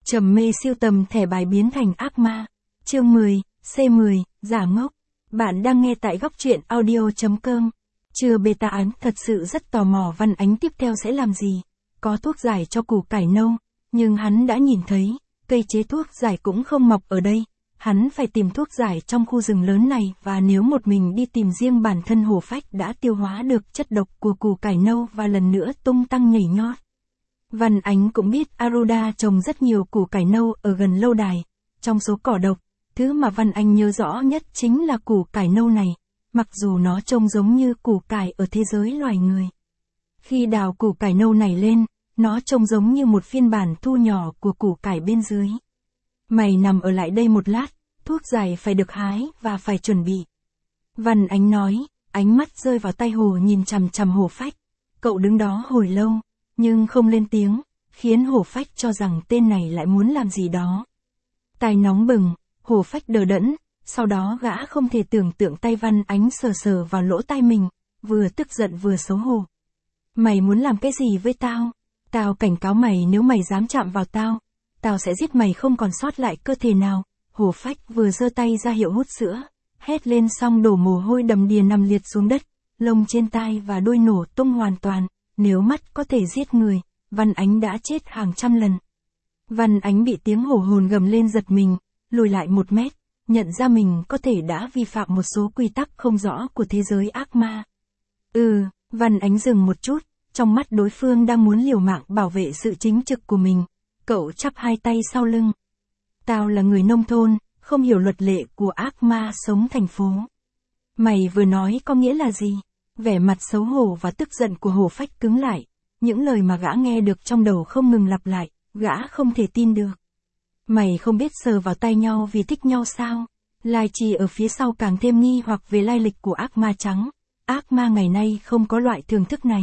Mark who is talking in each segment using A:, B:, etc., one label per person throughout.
A: Trầm mê siêu tầm thẻ bài biến thành ác ma. Chương 10, C10, giả ngốc. Bạn đang nghe tại góc truyện audio.com. Chưa beta án thật sự rất tò mò Văn Ánh tiếp theo sẽ làm gì. Có thuốc giải cho củ cải nâu, nhưng hắn đã nhìn thấy, cây chế thuốc giải cũng không mọc ở đây. Hắn phải tìm thuốc giải trong khu rừng lớn này và nếu một mình đi tìm riêng bản thân Hổ Phách đã tiêu hóa được chất độc của củ cải nâu và lần nữa tung tăng nhảy nhót. Văn Ánh cũng biết Aruda trồng rất nhiều củ cải nâu ở gần lâu đài. Trong số cỏ độc, thứ mà Văn Ánh nhớ rõ nhất chính là củ cải nâu này, mặc dù nó trông giống như củ cải ở thế giới loài người. Khi đào củ cải nâu này lên, nó trông giống như một phiên bản thu nhỏ của củ cải bên dưới. Mày nằm ở lại đây một lát, thuốc giải phải được hái và phải chuẩn bị. Văn Ánh nói, ánh mắt rơi vào tay Hổ nhìn chằm chằm Hổ Phách. Cậu đứng đó hồi lâu, nhưng không lên tiếng, khiến Hổ Phách cho rằng tên này lại muốn làm gì đó. Tai nóng bừng, Hổ Phách đờ đẫn, sau đó gã không thể tưởng tượng tay Văn Ánh sờ sờ vào lỗ tai mình, vừa tức giận vừa xấu hổ. Mày muốn làm cái gì với tao? Tao cảnh cáo mày nếu mày dám chạm vào tao, tao sẽ giết mày không còn sót lại cơ thể nào. Hổ Phách vừa giơ tay ra hiệu hút sữa, hét lên xong đổ mồ hôi đầm đìa nằm liệt xuống đất, lông trên tai và đuôi nổ tung hoàn toàn. Nếu mắt có thể giết người, Văn Ánh đã chết hàng trăm lần. Văn Ánh bị tiếng hổ hồn gầm lên giật mình, lùi lại 1 mét, nhận ra mình có thể đã vi phạm một số quy tắc không rõ của thế giới ác ma. Văn Ánh dừng một chút, trong mắt đối phương đang muốn liều mạng bảo vệ sự chính trực của mình. Cậu chắp hai tay sau lưng. Tao là người nông thôn, không hiểu luật lệ của ác ma sống thành phố. Mày vừa nói có nghĩa là gì? Vẻ mặt xấu hổ và tức giận của Hổ Phách cứng lại, những lời mà gã nghe được trong đầu không ngừng lặp lại, gã không thể tin được. Mày không biết sờ vào tay nhau vì thích nhau sao? Lai Chi ở phía sau càng thêm nghi hoặc về lai lịch của ác ma trắng. Ác ma ngày nay không có loại thưởng thức này.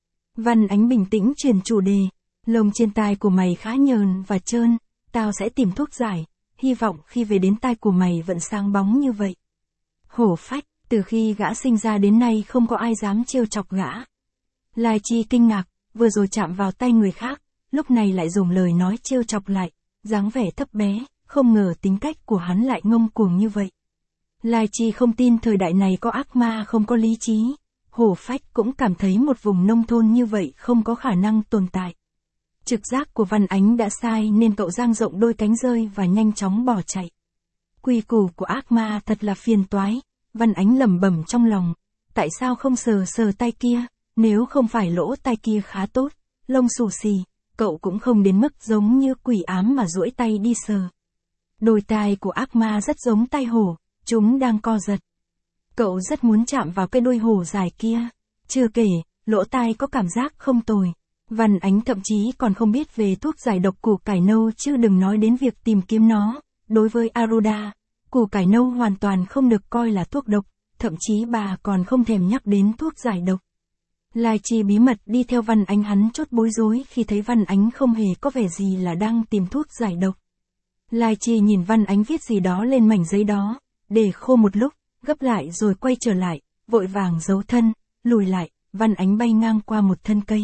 A: Văn Ánh bình tĩnh chuyển chủ đề, lông trên tai của mày khá nhờn và trơn, tao sẽ tìm thuốc giải, hy vọng khi về đến tai của mày vẫn sáng bóng như vậy. Hổ Phách, từ khi gã sinh ra đến nay không có ai dám trêu chọc gã. Lai Chi kinh ngạc, vừa rồi chạm vào tay người khác, lúc này lại dùng lời nói trêu chọc lại, dáng vẻ thấp bé, không ngờ tính cách của hắn lại ngông cuồng như vậy. Lai Chi không tin thời đại này có ác ma không có lý trí. Hổ Phách cũng cảm thấy một vùng nông thôn như vậy không có khả năng tồn tại. Trực giác của Văn Ánh đã sai nên cậu dang rộng đôi cánh rơi và nhanh chóng bỏ chạy. Quy củ của ác ma thật là phiền toái. Văn Ánh lẩm bẩm trong lòng, tại sao không sờ sờ tay kia, nếu không phải lỗ tai kia khá tốt, lông xù xì, cậu cũng không đến mức giống như quỷ ám mà duỗi tay đi sờ. Đôi tai của ác ma rất giống tai hổ, chúng đang co giật. Cậu rất muốn chạm vào cái đuôi hổ dài kia, chưa kể, lỗ tai có cảm giác không tồi. Văn Ánh thậm chí còn không biết về thuốc giải độc củ cải nâu chứ đừng nói đến việc tìm kiếm nó. Đối với Aruda, củ cải nâu hoàn toàn không được coi là thuốc độc, thậm chí bà còn không thèm nhắc đến thuốc giải độc. Lai Chi bí mật đi theo Văn Ánh, hắn chốt bối rối khi thấy Văn Ánh không hề có vẻ gì là đang tìm thuốc giải độc. Lai Chi nhìn Văn Ánh viết gì đó lên mảnh giấy đó, để khô một lúc, gấp lại rồi quay trở lại, vội vàng giấu thân, lùi lại, Văn Ánh bay ngang qua một thân cây.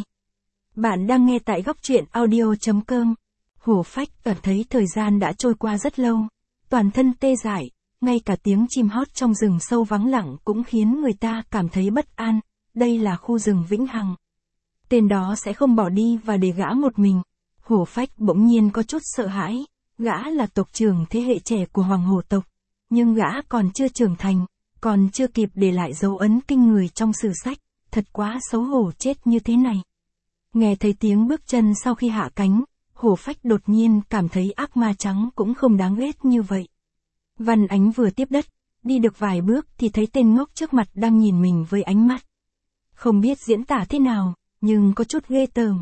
A: Bạn đang nghe tại góc truyện audio.com. Hổ Phách cảm thấy thời gian đã trôi qua rất lâu, toàn thân tê dại, ngay cả tiếng chim hót trong rừng sâu vắng lặng cũng khiến người ta cảm thấy bất an. Đây là khu rừng vĩnh hằng. Tên đó sẽ không bỏ đi và để gã một mình. Hổ Phách bỗng nhiên có chút sợ hãi, gã là tộc trưởng thế hệ trẻ của Hoàng Hổ tộc, nhưng gã còn chưa trưởng thành, còn chưa kịp để lại dấu ấn kinh người trong sử sách, thật quá xấu hổ chết như thế này. Nghe thấy tiếng bước chân sau khi hạ cánh, Hổ Phách đột nhiên cảm thấy ác ma trắng cũng không đáng ghét như vậy. Văn Ánh vừa tiếp đất, đi được vài bước thì thấy tên ngốc trước mặt đang nhìn mình với ánh mắt. Không biết diễn tả thế nào, nhưng có chút ghê tởm.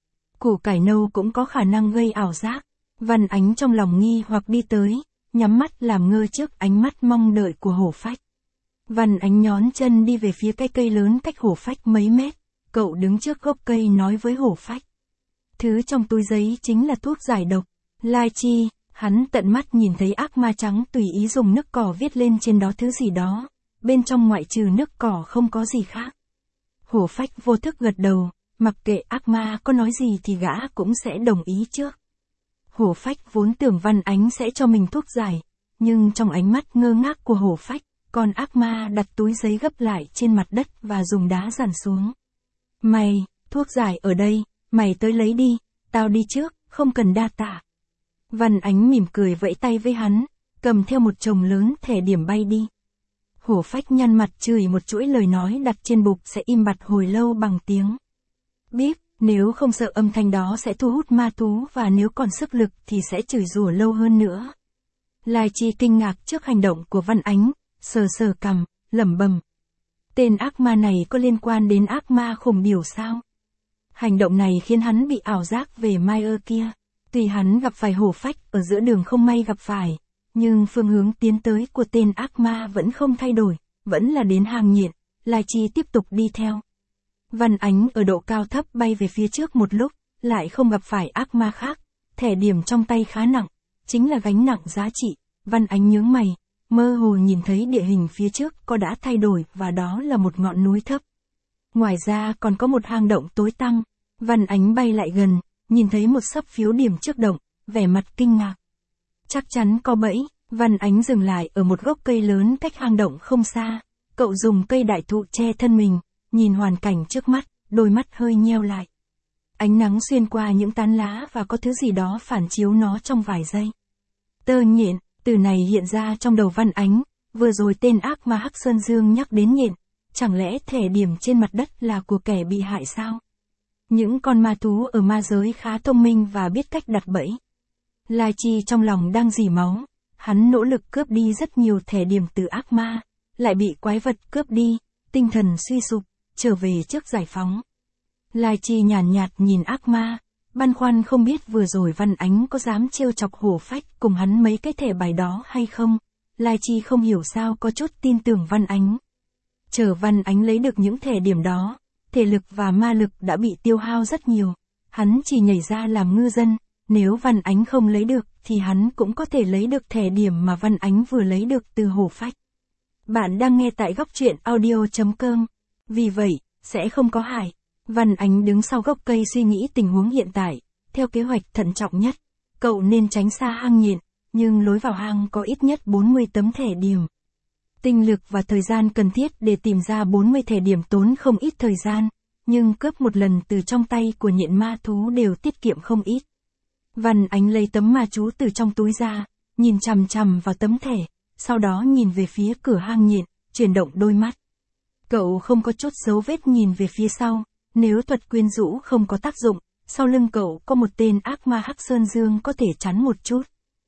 A: Củ cải nâu cũng có khả năng gây ảo giác. Văn Ánh trong lòng nghi hoặc đi tới, nhắm mắt làm ngơ trước ánh mắt mong đợi của Hổ Phách. Văn Ánh nhón chân đi về phía cái cây lớn cách Hổ Phách mấy mét. Cậu đứng trước gốc cây nói với Hổ Phách. Thứ trong túi giấy chính là thuốc giải độc. Lai Chi, hắn tận mắt nhìn thấy ác ma trắng tùy ý dùng nước cỏ viết lên trên đó thứ gì đó. Bên trong ngoại trừ nước cỏ không có gì khác. Hổ Phách vô thức gật đầu, mặc kệ ác ma có nói gì thì gã cũng sẽ đồng ý trước. Hổ Phách vốn tưởng Văn Ánh sẽ cho mình thuốc giải, nhưng trong ánh mắt ngơ ngác của Hổ Phách, con ác ma đặt túi giấy gấp lại trên mặt đất và dùng đá dằn xuống. Mày, thuốc giải ở đây, mày tới lấy đi, tao đi trước, không cần đa tạ. Văn Ánh mỉm cười vẫy tay với hắn, cầm theo một chồng lớn thẻ điểm bay đi. Hổ Phách nhăn mặt chửi một chuỗi lời nói đặt trên bục sẽ im bặt hồi lâu bằng tiếng bíp, nếu không sợ âm thanh đó sẽ thu hút ma thú và nếu còn sức lực thì sẽ chửi rủa lâu hơn nữa. Lai Chi kinh ngạc trước hành động của Văn Ánh, sờ sờ cằm, lẩm bẩm. Tên ác ma này có liên quan đến ác ma khủng điểu sao? Hành động này khiến hắn bị ảo giác về Mai ơ kia. Tuy hắn gặp phải Hổ Phách ở giữa đường không may gặp phải, nhưng phương hướng tiến tới của tên ác ma vẫn không thay đổi, vẫn là đến hang nhện. Lai Chi tiếp tục đi theo. Văn Ánh ở độ cao thấp bay về phía trước một lúc, lại không gặp phải ác ma khác. Thẻ điểm trong tay khá nặng, chính là gánh nặng giá trị. Văn Ánh nhướng mày, mơ hồ nhìn thấy địa hình phía trước có đã thay đổi và đó là một ngọn núi thấp. Ngoài ra còn có một hang động tối tăm. Văn Ánh bay lại gần, nhìn thấy một xấp phiếu điểm trước động, vẻ mặt kinh ngạc. Chắc chắn có bẫy. Văn Ánh dừng lại ở một gốc cây lớn cách hang động không xa. Cậu dùng cây đại thụ che thân mình, nhìn hoàn cảnh trước mắt, đôi mắt hơi nheo lại. Ánh nắng xuyên qua những tán lá và có thứ gì đó phản chiếu nó trong vài giây. Tơ nhện, từ này hiện ra trong đầu Văn Ánh, vừa rồi tên ác ma Hắc Sơn Dương nhắc đến nhện, chẳng lẽ thẻ điểm trên mặt đất là của kẻ bị hại sao? Những con ma thú ở ma giới khá thông minh và biết cách đặt bẫy. Lai Chi trong lòng đang rỉ máu, hắn nỗ lực cướp đi rất nhiều thẻ điểm từ ác ma, lại bị quái vật cướp đi, tinh thần suy sụp, trở về trước giải phóng. Lai Chi nhàn nhạt nhìn ác ma, băn khoăn không biết vừa rồi Văn Ánh có dám trêu chọc Hổ Phách cùng hắn mấy cái thẻ bài đó hay không. Lai Chi không hiểu sao có chút tin tưởng Văn Ánh. Chờ Văn Ánh lấy được những thẻ điểm đó, thể lực và ma lực đã bị tiêu hao rất nhiều. Hắn chỉ nhảy ra làm ngư dân, nếu Văn Ánh không lấy được thì hắn cũng có thể lấy được thẻ điểm mà Văn Ánh vừa lấy được từ Hổ Phách. Bạn đang nghe tại góc truyện audio.com. Vì vậy, sẽ không có hại. Văn Ánh đứng sau gốc cây suy nghĩ tình huống hiện tại, theo kế hoạch thận trọng nhất. Cậu nên tránh xa hang nhện, nhưng lối vào hang có ít nhất 40 tấm thẻ điểm. Tinh lực và thời gian cần thiết để tìm ra 40 thẻ điểm tốn không ít thời gian, nhưng cướp một lần từ trong tay của nhện ma thú đều tiết kiệm không ít. Văn Ánh lấy tấm ma chú từ trong túi ra, nhìn chằm chằm vào tấm thẻ, sau đó nhìn về phía cửa hang nhện, chuyển động đôi mắt. Cậu không có chút dấu vết nhìn về phía sau, nếu thuật quyến rũ không có tác dụng, sau lưng cậu có một tên ác ma Hắc Sơn Dương có thể chắn một chút.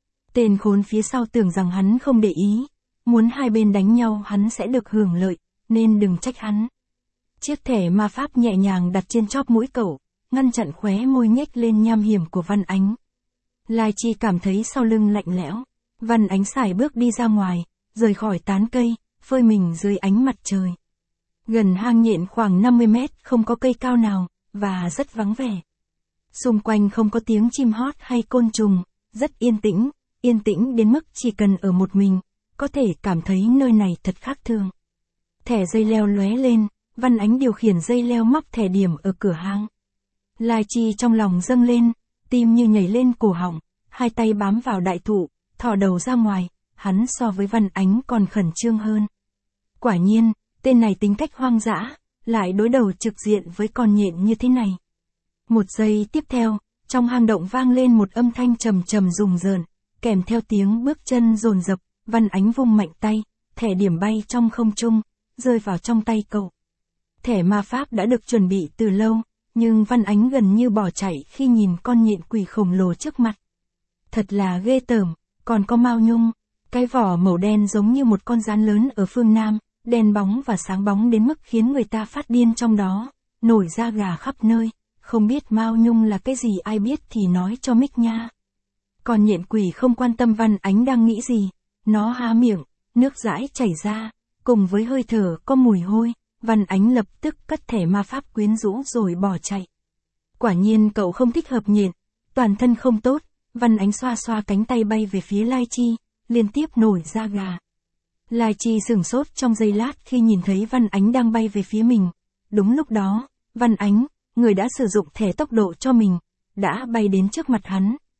A: Tên khốn phía sau tưởng rằng hắn không để ý, muốn hai bên đánh nhau hắn sẽ được hưởng lợi, nên đừng trách hắn. Chiếc thẻ ma pháp nhẹ nhàng đặt trên chóp mũi cậu, ngăn chặn khóe môi nhếch lên nham hiểm của Văn Ánh. Lai Chi cảm thấy sau lưng lạnh lẽo. Văn Ánh sải bước đi ra ngoài, rời khỏi tán cây, phơi mình dưới ánh mặt trời. Gần hang nhện khoảng 50 mét không có cây cao nào, và rất vắng vẻ. Xung quanh không có tiếng chim hót hay côn trùng, rất yên tĩnh đến mức chỉ cần ở một mình, có thể cảm thấy nơi này thật khác thường. Thẻ dây leo lóe lên, Văn Ánh điều khiển dây leo móc thẻ điểm ở cửa hang. Lai Chi trong lòng dâng lên, tim như nhảy lên cổ họng, hai tay bám vào đại thụ, thò đầu ra ngoài, hắn so với Văn Ánh còn khẩn trương hơn. Quả nhiên, tên này tính cách hoang dã, lại đối đầu trực diện với con nhện như thế này. Một giây tiếp theo, trong hang động vang lên một âm thanh trầm trầm rùng rợn, kèm theo tiếng bước chân dồn dập. Văn Ánh vung mạnh tay, thẻ điểm bay trong không trung, rơi vào trong tay cậu. Thẻ ma pháp đã được chuẩn bị từ lâu, nhưng Văn Ánh gần như bỏ chạy khi nhìn con nhện quỷ khổng lồ trước mặt. Thật là ghê tởm, còn có Mao Nhung, cái vỏ màu đen giống như một con gián lớn ở phương Nam, đen bóng và sáng bóng đến mức khiến người ta phát điên trong đó, nổi da gà khắp nơi, không biết Mao Nhung là cái gì ai biết thì nói cho Mick nha. Con nhện quỷ không quan tâm Văn Ánh đang nghĩ gì. Nó há miệng, nước dãi chảy ra, cùng với hơi thở có mùi hôi, Văn Ánh lập tức cất thẻ ma pháp quyến rũ rồi bỏ chạy. Quả nhiên cậu không thích hợp nhện, toàn thân không tốt, Văn Ánh xoa xoa cánh tay bay về phía Lai Chi, liên tiếp nổi da gà. Lai Chi sửng sốt trong giây lát khi nhìn thấy Văn Ánh đang bay về phía mình. Đúng lúc đó, Văn Ánh, người đã sử dụng thẻ tốc độ cho mình, đã bay đến trước mặt hắn,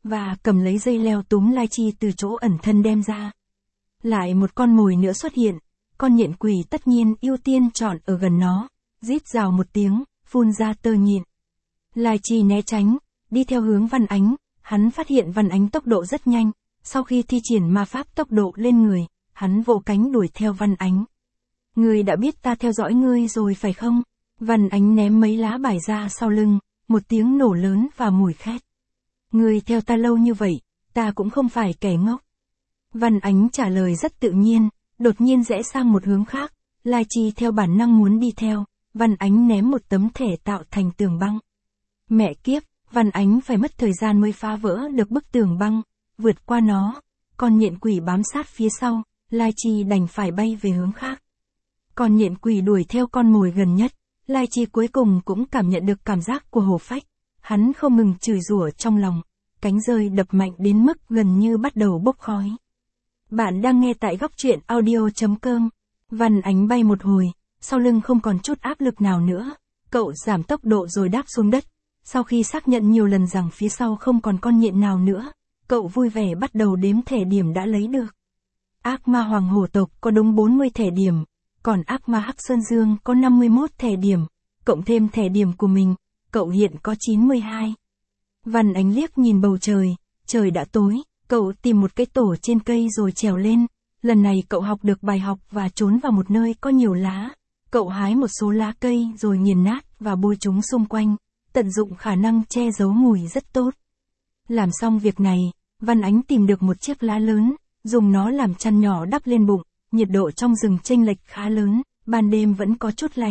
A: và cầm lấy dây leo túm Lai Chi từ chỗ ẩn thân đem ra. Lại một con mồi nữa xuất hiện, con nhện quỷ tất nhiên ưu tiên chọn ở gần nó, rít rào một tiếng, phun ra tơ nhện. Lai Chi né tránh, đi theo hướng Văn Ánh, hắn phát hiện Văn Ánh tốc độ rất nhanh, sau khi thi triển ma pháp tốc độ lên người, hắn vỗ cánh đuổi theo Văn Ánh. Ngươi đã biết ta theo dõi ngươi rồi phải không? Văn Ánh ném mấy lá bài ra sau lưng, một tiếng nổ lớn và mùi khét. Ngươi theo ta lâu như vậy, ta cũng không phải kẻ ngốc. Văn Ánh trả lời rất tự nhiên, đột nhiên rẽ sang một hướng khác, Lai Chi theo bản năng muốn đi theo, Văn Ánh ném một tấm thẻ tạo thành tường băng. Mẹ kiếp, Văn Ánh phải mất thời gian mới phá vỡ được bức tường băng, vượt qua nó, con nhện quỷ bám sát phía sau, Lai Chi đành phải bay về hướng khác. Con nhện quỷ đuổi theo con mồi gần nhất, Lai Chi cuối cùng cũng cảm nhận được cảm giác của hổ phách, hắn không ngừng chửi rủa trong lòng, cánh rơi đập mạnh đến mức gần như bắt đầu bốc khói. Bạn đang nghe tại góc truyện audio.com. Văn Ánh bay một hồi, sau lưng không còn chút áp lực nào nữa, cậu giảm tốc độ rồi đáp xuống đất. Sau khi xác nhận nhiều lần rằng phía sau không còn con nhện nào nữa, cậu vui vẻ bắt đầu đếm thẻ điểm đã lấy được. Ác ma Hoàng Hổ tộc có đúng 40 thẻ điểm, còn ác ma Hắc Sơn Dương có 51 thẻ điểm, cộng thêm thẻ điểm của mình, cậu hiện có 92. Văn Ánh liếc nhìn bầu trời, trời đã tối, cậu tìm một cái tổ trên cây rồi trèo lên, lần này cậu học được bài học và trốn vào một nơi có nhiều lá, cậu hái một số lá cây rồi nghiền nát và bôi chúng xung quanh, tận dụng khả năng che giấu mùi rất tốt. Làm xong việc này, Văn Ánh tìm được một chiếc lá lớn, dùng nó làm chăn nhỏ đắp lên bụng, nhiệt độ trong rừng chênh lệch khá lớn, ban đêm vẫn có chút lạnh.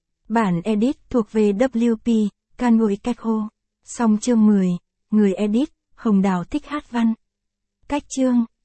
A: Bản edit thuộc về WP, Canoi Kekho. Xong chương 10, người edit, Hồng Đào thích hát văn. Cách chương